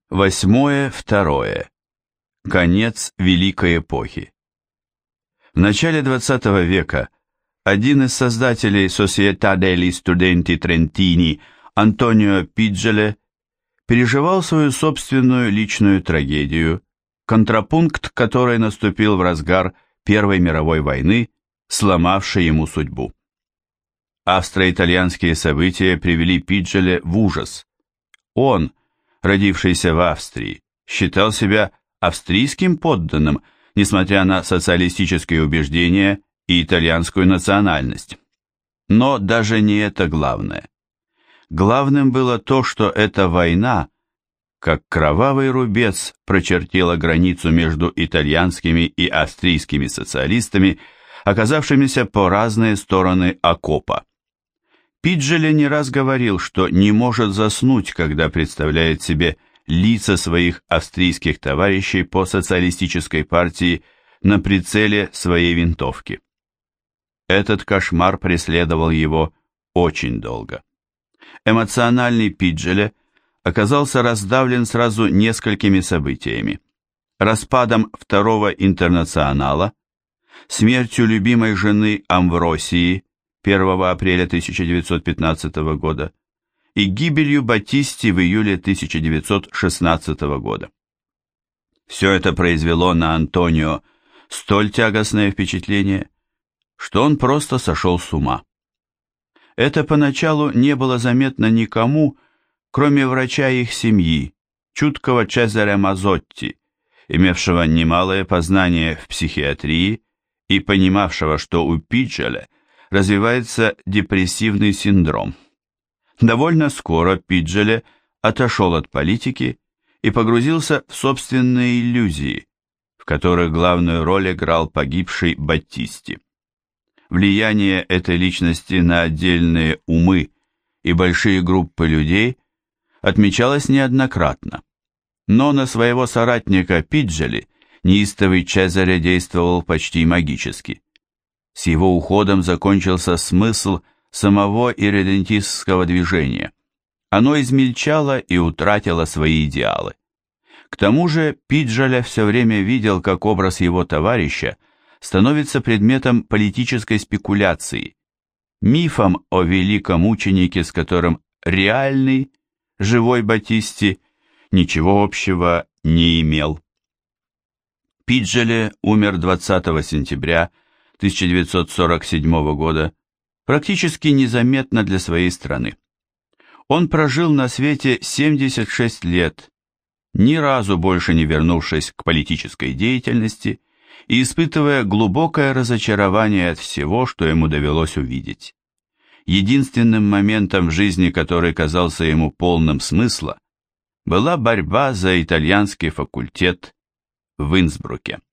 8-2. Конец Великой эпохи. В начале XX века один из создателей Società degli Studenti Trentini, Антонио Пиджеле, переживал свою собственную личную трагедию, контрапункт которой наступил в разгар Первой мировой войны, сломавшей ему судьбу. Австро-итальянские события привели Пиджеле в ужас. Он, родившийся в Австрии, считал себя австрийским подданным, несмотря на социалистические убеждения и итальянскую национальность. Но даже не это главное. Главным было то, что эта война, как кровавый рубец, прочертила границу между итальянскими и австрийскими социалистами, оказавшимися по разные стороны окопа. Пиджеле не раз говорил, что не может заснуть, когда представляет себе лица своих австрийских товарищей по социалистической партии на прицеле своей винтовки. Этот кошмар преследовал его очень долго. Эмоциональный Пиджеле оказался раздавлен сразу несколькими событиями: распадом Второго интернационала, смертью любимой жены Амвросии 1 апреля 1915 года и гибелью Батисти в июле 1916 года. Все это произвело на Антонио столь тягостное впечатление, что он просто сошел с ума. Это поначалу не было заметно никому, кроме врача их семьи, чуткого Чезаре Мазотти, имевшего немалое познание в психиатрии и понимавшего, что у Пиджеле развивается депрессивный синдром. Довольно скоро Пиджеле отошел от политики и погрузился в собственные иллюзии, в которых главную роль играл погибший Батисти. Влияние этой личности на отдельные умы и большие группы людей отмечалось неоднократно, но на своего соратника Пиджеле неистовый Чезаре действовал почти магически. С его уходом закончился смысл самого ирредентистского движения. Оно измельчало и утратило свои идеалы. К тому же Пиджеле все время видел, как образ его товарища становится предметом политической спекуляции, мифом о великом мученике, с которым реальный, живой Батисти ничего общего не имел. Пиджеле умер 20 сентября 1947 года, практически незаметно для своей страны. Он прожил на свете 76 лет, ни разу больше не вернувшись к политической деятельности и испытывая глубокое разочарование от всего, что ему довелось увидеть. Единственным моментом в жизни, который казался ему полным смысла, была борьба за итальянский факультет в Инсбруке.